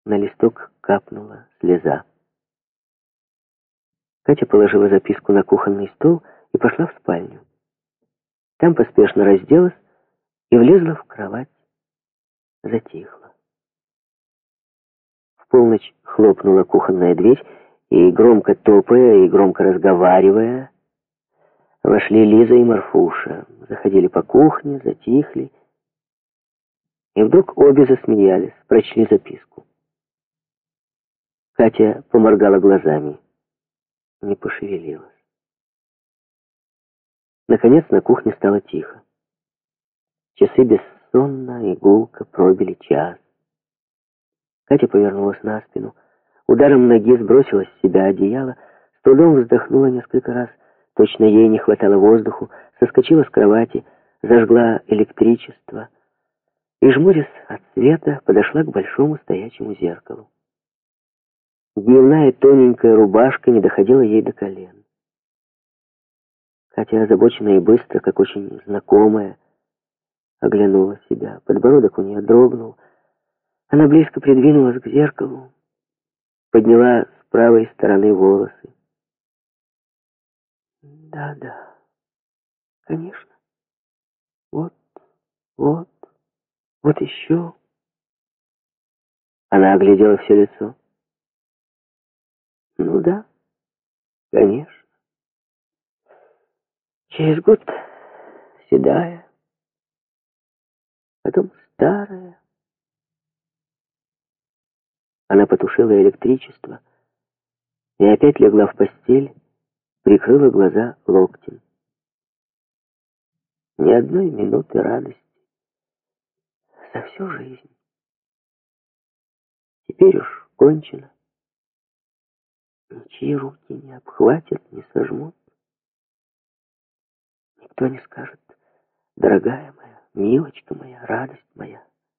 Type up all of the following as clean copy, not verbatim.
На листок капнула слеза. Катя положила записку на кухонный стол и пошла в спальню. Там поспешно разделась и влезла в кровать. Затихла. В полночь хлопнула кухонная дверь, и громко топая и громко разговаривая, вошли Лиза и Марфуша. Заходили по кухне, затихли. И вдруг обе засмеялись, прочли записку. Катя поморгала глазами, не пошевелилась. Наконец на кухне стало тихо. Часы бессонно и гулко пробили час. Катя повернулась на спину, ударом ноги сбросила с себя одеяло, с трудом вздохнула несколько раз, точно ей не хватало воздуху, соскочила с кровати, зажгла электричество и, жмурясь от света, подошла к большому стоячему зеркалу. Дневная тоненькая рубашка не доходила ей до колен. Катя, озабоченная и быстро, как очень знакомая, оглянула себя. Подбородок у нее дрогнул. Она близко придвинулась к зеркалу, подняла с правой стороны волосы. Да, конечно. Вот еще. Она оглядела все лицо. Ну да, конечно. Через год седая, потом старая. Она потушила электричество и опять легла в постель, прикрыла глаза локтем. Ни одной минуты радости за всю жизнь. Теперь уж кончено. Ничьи руки не обхватят, не сожмут. Никто не скажет: дорогая моя, милочка моя, радость моя.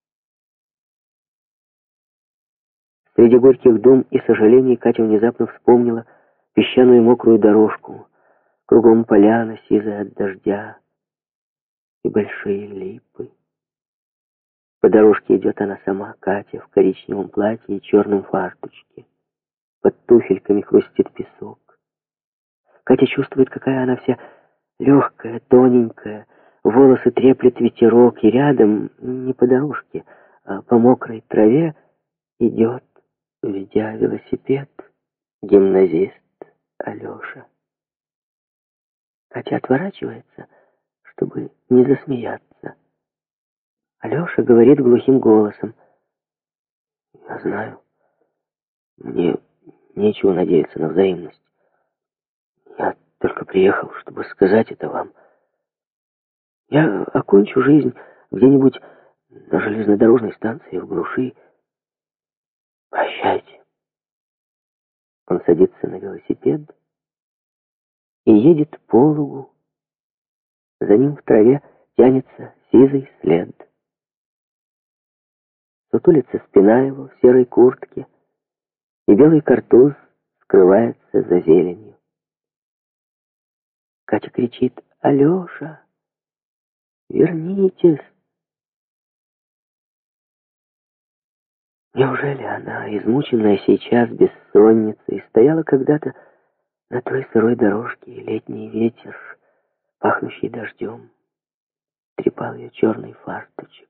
Среди горьких дум и сожалений Катя внезапно вспомнила песчаную мокрую дорожку, кругом поляна, сизая от дождя, и большие липы. По дорожке идет она сама, Катя, в коричневом платье и черном фартучке. Под туфельками хрустит песок. Катя чувствует, какая она вся легкая, тоненькая, волосы треплет ветерок, и рядом, не по дорожке, а по мокрой траве, идет, ведя велосипед, гимназист Алеша. Катя отворачивается, чтобы не засмеяться. Алеша говорит глухим голосом: «Я знаю, мне нечего надеяться на взаимность. Я только приехал, чтобы сказать это вам. Я окончу жизнь где-нибудь на железнодорожной станции в глуши. Прощайте». Он садится на велосипед и едет по лугу. За ним в траве тянется сизый след. Сутулится спина его в серой куртке, и белый картуз скрывается за зеленью. Катя кричит: «Алеша, вернитесь!» Неужели она, измученная сейчас бессонницей, стояла когда-то на той сырой дорожке, и летний ветер, пахнущий дождем, трепал ее черный фарточек?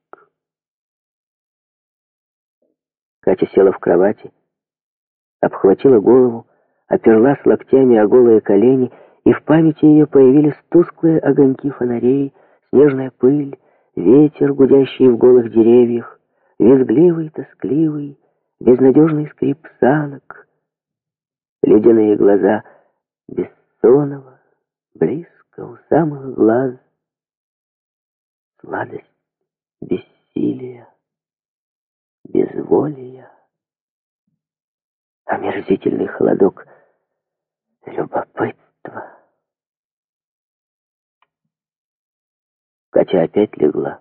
Катя села в кровати, обхватила голову, оперлась локтями о голые колени, и в памяти ее появились тусклые огоньки фонарей, снежная пыль, ветер, гудящий в голых деревьях, визгливый, тоскливый, безнадежный скрип санок, ледяные глаза Бессонова, близко у самых глаз, сладость бессилия, безволия, омерзительный холодок любопытства. Катя опять легла.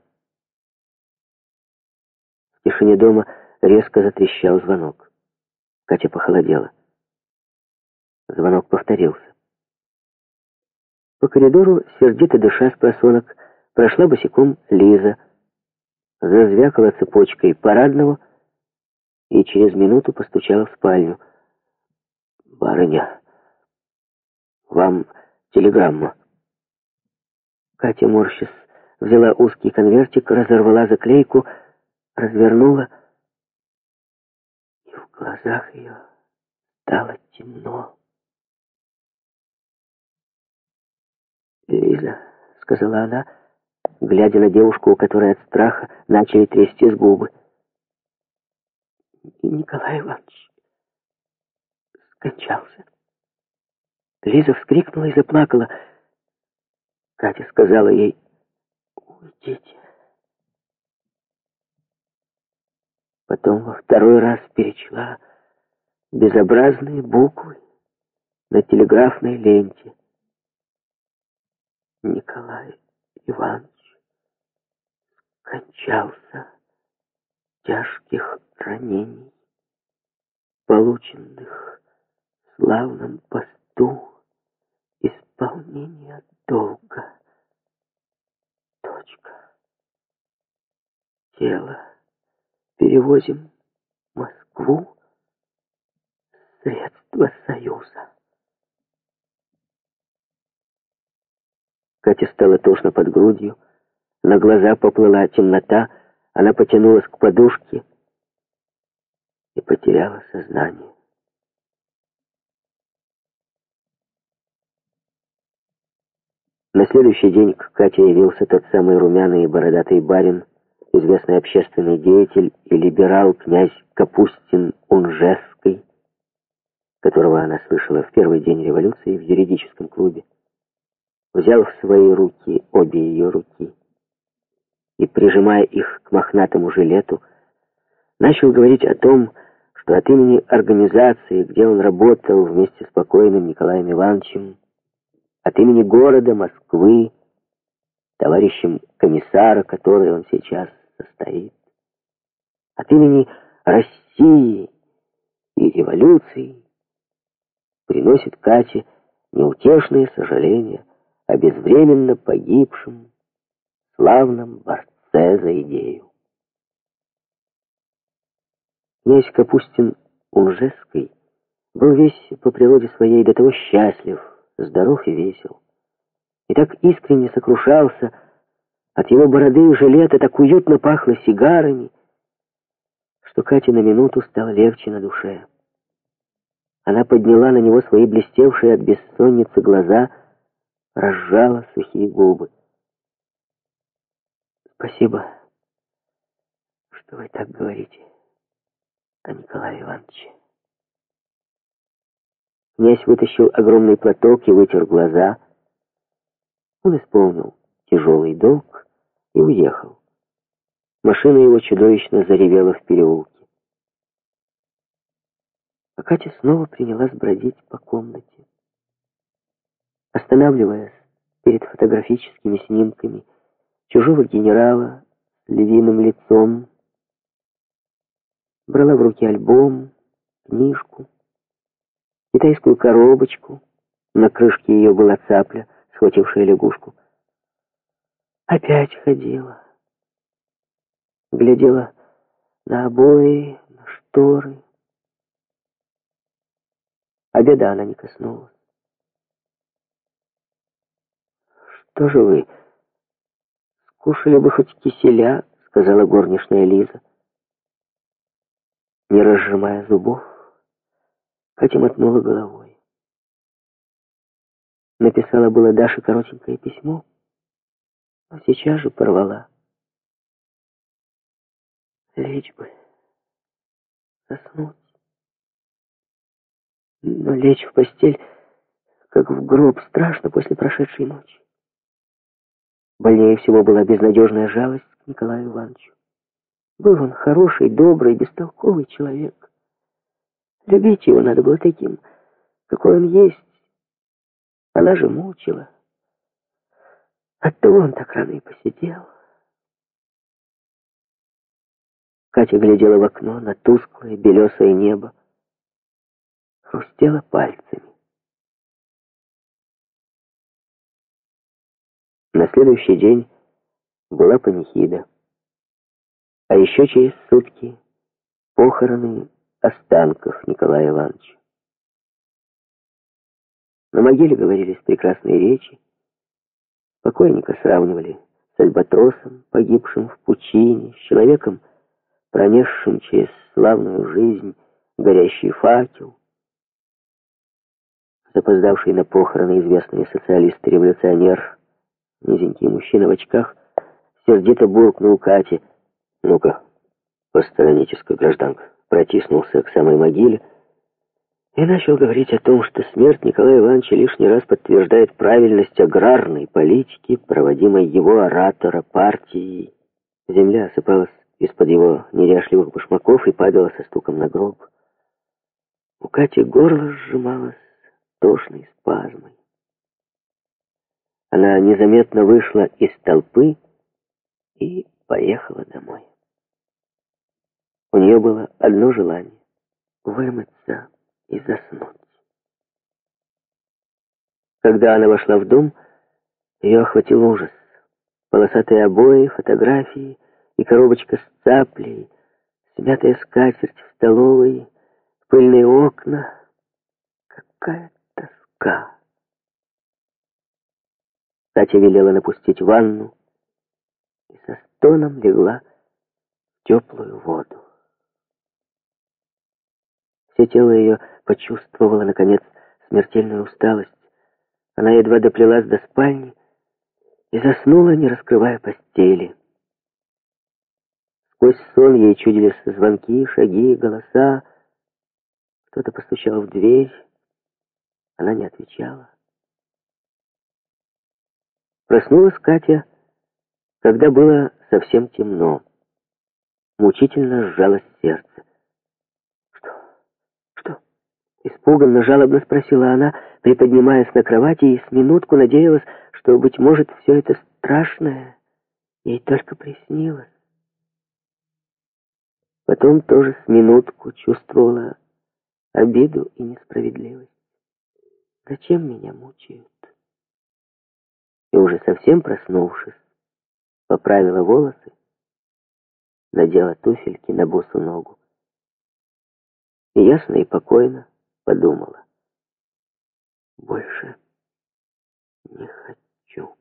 В тишине дома резко затрещал звонок. Катя похолодела. Звонок повторился. По коридору, сердито дыша с просонок, прошла босиком Лиза. Зазвякала цепочкой парадного, и через минуту постучала в спальню. «Барыня, вам телеграмма». Катя, морщась, взяла узкий конвертик, разорвала заклейку, развернула, и в глазах ее стало темно. «Лиза», — сказала она, глядя на девушку, у которой от страха начали трястись губы. «Николай Иванович скончался». Лиза вскрикнула и заплакала. Катя сказала ей: «Уйдите». Потом во второй раз перечла безобразные буквы на телеграфной ленте. Николай Иванович скончался тяжких ранений, полученных в славном посту исполнения долга. Точка. Тело перевозим в Москву. Средства Союза. Кате стало тошно под грудью, на глаза поплыла темнота, она потянулась к подушке и потеряла сознание. На следующий день к Кате явился тот самый румяный и бородатый барин, известный общественный деятель и либерал князь Капустин-Унжесский, которого она слышала в первый день революции в юридическом клубе. Взял в свои руки обе ее руки и, прижимая их к мохнатому жилету, начал говорить о том, что от имени организации, где он работал вместе с покойным Николаем Ивановичем, от имени города Москвы, товарищем комиссара, который он сейчас состоит, от имени России и революции, приносит Кате неутешные сожаления о безвременно погибшем славном борце за идею. Князь Капустин-Унжесский был весь по природе своей до того счастлив, здоров и весел, и так искренне сокрушался, от его бороды и жилета так уютно пахло сигарами, что Кате на минуту стало легче на душе. Она подняла на него свои блестевшие от бессонницы глаза, разжала сухие губы. «Спасибо, что вы так говорите о Николае Ивановиче». Князь вытащил огромный платок и вытер глаза. Он исполнил тяжелый долг и уехал. Машина его чудовищно заревела в переулке. А Катя снова принялась бродить по комнате, останавливаясь перед фотографическими снимками чужого генерала с львиным лицом, брала в руки альбом, книжку, китайскую коробочку, на крышке ее была цапля, схватившая лягушку. Опять ходила, глядела на обои, на шторы. Обеда она не коснулась. «Что же вы, скушали бы хоть киселя?» — сказала горничная Лиза. Не разжимая зубов, Катя мотнула головой. Написала было Даше коротенькое письмо, но сейчас же порвала. Лечь бы, заснуть. Но лечь в постель, как в гроб, страшно после прошедшей ночи. Больнее всего была безнадежная жалость к Николаю Ивановичу. Был он хороший, добрый, бестолковый человек. Любить его надо было таким, какой он есть. Она же мучила. Оттого он так рано и посидел. Катя глядела в окно на тусклое белесое небо, хрустела пальцами. На следующий день была панихида, а еще через сутки похороны останков Николая Ивановича. На могиле говорились прекрасные речи. Покойника сравнивали с альбатросом, погибшим в пучине, с человеком, пронесшим через славную жизнь горящий факел. Запоздавший на похороны известный социалист и революционер, низенький мужчина в очках, сердито буркнул Кате: «Ну-ка, посторонитесь-ка, гражданка», протиснулся к самой могиле и начал говорить о том, что смерть Николая Ивановича лишний раз подтверждает правильность аграрной политики, проводимой его оратора партией. Земля осыпалась из-под его неряшливых башмаков и падала со стуком на гроб. У Кати горло сжималось тошной спазмой. Она незаметно вышла из толпы и поехала домой. У нее было одно желание — вымыться и заснуть. Когда она вошла в дом, ее охватил ужас. Полосатые обои, фотографии и коробочка с цаплей, смятая скатерть в столовой, пыльные окна. Какая тоска! Катя велела напустить ванну и со стоном легла в теплую воду. Все тело ее почувствовало, наконец, смертельную усталость. Она едва доплелась до спальни и заснула, не раскрывая постели. Сквозь сон ей чудились звонки, шаги, голоса. Кто-то постучал в дверь. Она не отвечала. Проснулась Катя, когда было совсем темно. Мучительно сжалось сердце. Что? Испуганно, жалобно спросила она, приподнимаясь на кровати, и с минутку надеялась, что, быть может, все это страшное ей только приснилось. Потом тоже с минутку чувствовала обиду и несправедливость. Зачем меня мучают? И уже совсем проснувшись, поправила волосы, надела туфельки на босу ногу и ясно и покойно подумала: больше не хочу.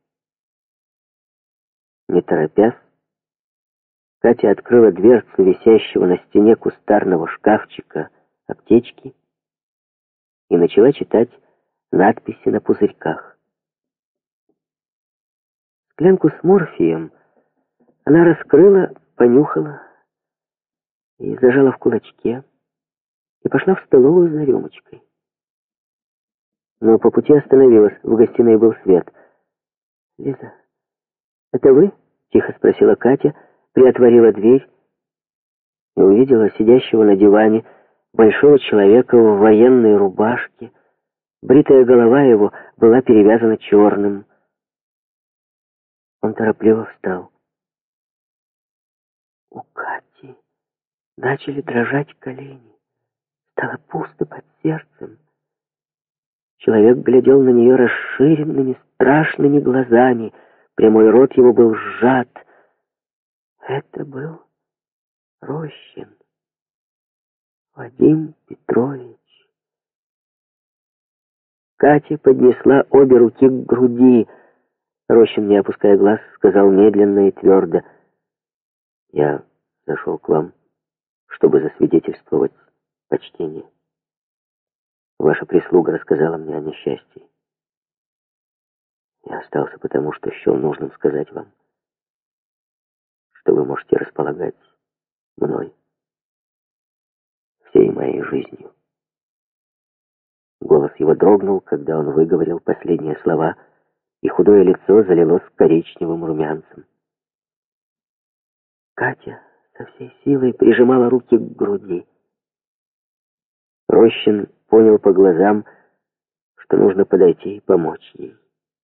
Не торопясь, Катя открыла дверцу висящего на стене кустарного шкафчика аптечки и начала читать надписи на пузырьках. Склянку с морфием она раскрыла, понюхала и зажала в кулачке, и пошла в столовую за рюмочкой. Но по пути остановилась, в гостиной был свет. «Лиза, это вы?» — тихо спросила Катя, приотворила дверь и увидела сидящего на диване большого человека в военной рубашке. Бритая голова его была перевязана черным. Он торопливо встал. У Кати начали дрожать колени. Стало пусто под сердцем. Человек глядел на нее расширенными, страшными глазами. Прямой рот его был сжат. Это был Рощин. Вадим Петрович. Катя поднесла обе руки к груди. Рощин, не опуская глаз, сказал медленно и твердо: «Я зашел к вам, чтобы засвидетельствовать почтение. Ваша прислуга рассказала мне о несчастье. Я остался потому, что счел нужным сказать вам, что вы можете располагать мной, всей моей жизнью». Голос его дрогнул, когда он выговорил последние слова, и худое лицо залилось коричневым румянцем. Катя со всей силой прижимала руки к груди. Рощин понял по глазам, что нужно подойти и помочь ей.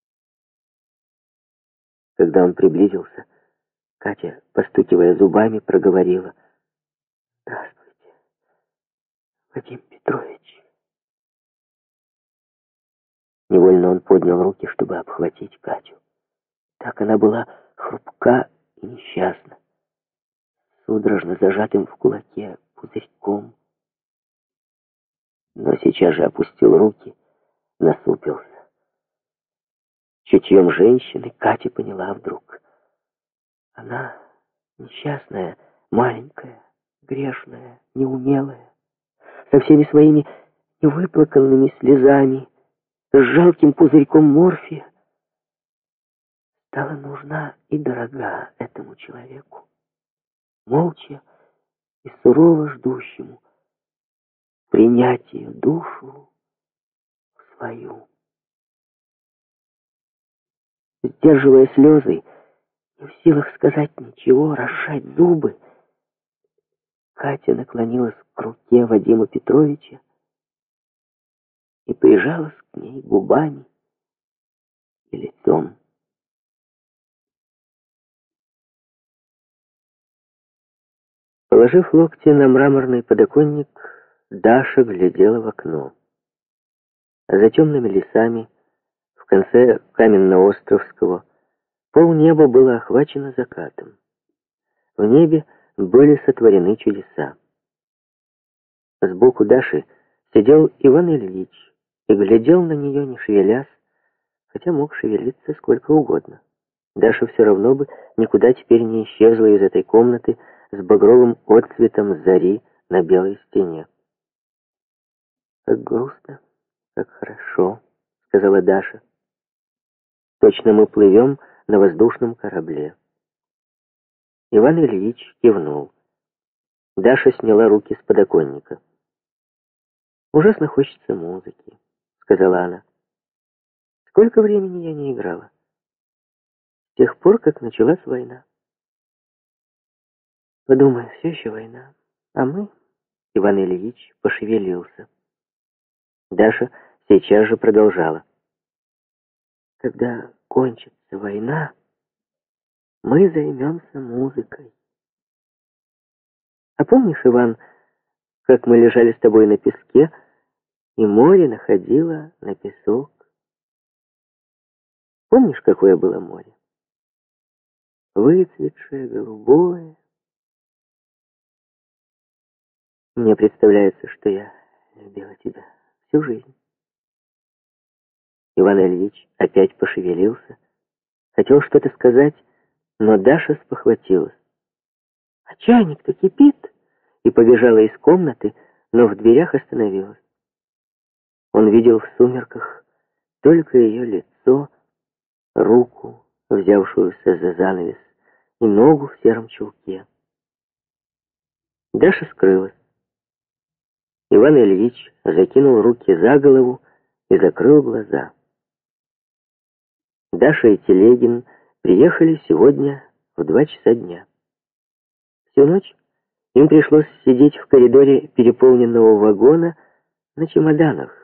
Когда он приблизился, Катя, постукивая зубами, проговорила: «Здравствуйте, Вадим Петрович». Невольно он поднял руки, чтобы обхватить Катю. Так она была хрупка и несчастна. Судорожно зажатым в кулаке пузырьком. Но сейчас же опустил руки, насупился. Чутьем женщины Катя поняла вдруг. Она несчастная, маленькая, грешная, неумелая, со всеми своими невыплаканными слезами, с жалким пузырьком морфия, стала нужна и дорога этому человеку, молча и сурово ждущему принять ее душу в свою. Сдерживая слезы, не в силах сказать ничего, разжать зубы, Катя наклонилась к руке Вадима Петровича и прижалась к ней губами и лицом. Положив локти на мраморный подоконник, Даша глядела в окно. А за темными лесами, в конце Каменноостровского, полнеба было охвачено закатом. В небе были сотворены чудеса. Сбоку Даши сидел Иван Ильич и глядел на нее, не шевелясь, хотя мог шевелиться сколько угодно. Даша все равно бы никуда теперь не исчезла из этой комнаты с багровым отцветом зари на белой стене. «Как грустно, как хорошо», — сказала Даша. «Точно мы плывем на воздушном корабле». Иван Ильич кивнул. Даша сняла руки с подоконника. «Ужасно хочется музыки», — сказала она. «Сколько времени я не играла? С тех пор, как началась война. Подумай, все еще война. А мы...» Иван Ильич пошевелился. Даша сейчас же продолжала. «Когда кончится война, мы займемся музыкой. А помнишь, Иван, как мы лежали с тобой на песке, и море находило на песок? Помнишь, какое было море? Выцветшее, голубое. Мне представляется, что я любила тебя всю жизнь». Иван Ильич опять пошевелился, хотел что-то сказать, но Даша спохватилась. «А чайник-то кипит!» И побежала из комнаты, но в дверях остановилась. Он видел в сумерках только ее лицо, руку, взявшуюся за занавес, и ногу в сером чулке. Даша скрылась. Иван Ильич закинул руки за голову и закрыл глаза. Даша и Телегин приехали сегодня в 2 часа дня. Всю ночь им пришлось сидеть в коридоре переполненного вагона на чемоданах.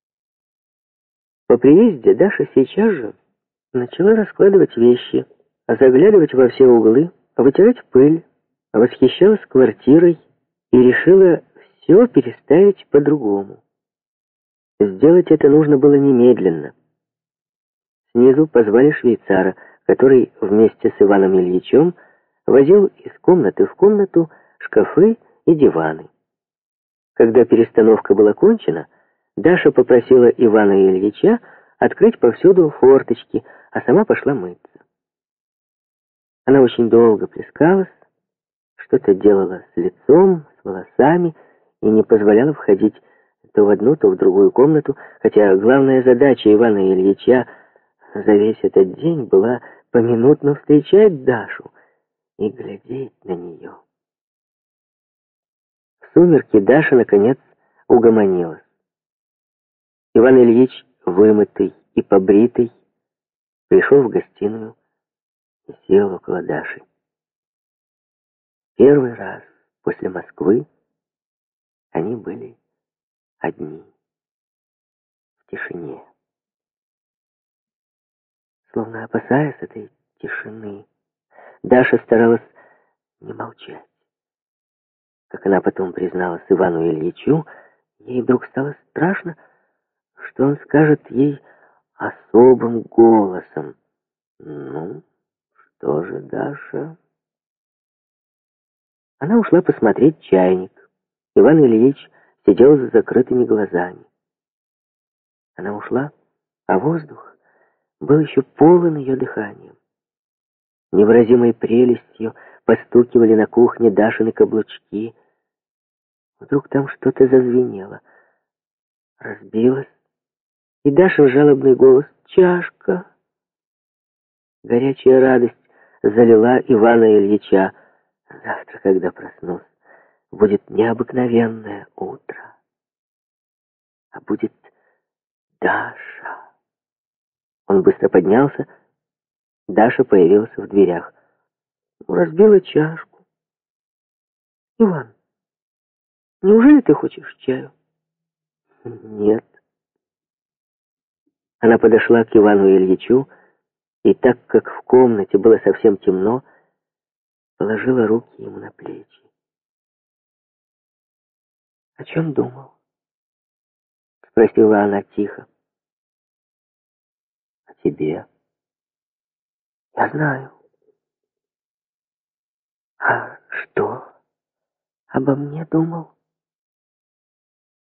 По приезде Даша сейчас же начала раскладывать вещи, заглядывать во все углы, вытирать пыль, восхищалась квартирой и решила все переставить по-другому. Сделать это нужно было немедленно. Снизу позвали швейцара, который вместе с Иваном Ильичем возил из комнаты в комнату шкафы и диваны. Когда перестановка была кончена, Даша попросила Ивана Ильича открыть повсюду форточки, а сама пошла мыться. Она очень долго плескалась, что-то делала с лицом, с волосами и не позволяла входить то в одну, то в другую комнату, хотя главная задача Ивана Ильича за весь этот день была поминутно встречать Дашу и глядеть на нее. В сумерки Даша, наконец, угомонилась. Иван Ильич, вымытый и побритый, пришел в гостиную и сел около Даши. Первый раз после Москвы они были одни, в тишине. Словно опасаясь этой тишины, Даша старалась не молчать. Как она потом призналась Ивану Ильичу, ей вдруг стало страшно, что он скажет ей особым голосом: «Ну, что же, Даша?» Она ушла посмотреть чайник. Иван Ильич сидел с закрытыми глазами. Она ушла, а воздух был еще полон ее дыханием. Невыразимой прелестью постукивали на кухне Дашины каблучки. Вдруг там что-то зазвенело. Разбилось, и Дашин жалобный голос: «Чашка!» Горячая радость залила Ивана Ильича. Завтра, когда проснусь, будет необыкновенное утро. А будет Даша. Он быстро поднялся. Даша появилась в дверях. Разбила чашку. «Иван, неужели ты хочешь чаю?» «Нет». Она подошла к Ивану Ильичу, и так как в комнате было совсем темно, положила руки ему на плечи. «О чем думал?» — спросила она тихо. «О тебе». «Я знаю». «А что обо мне думал?»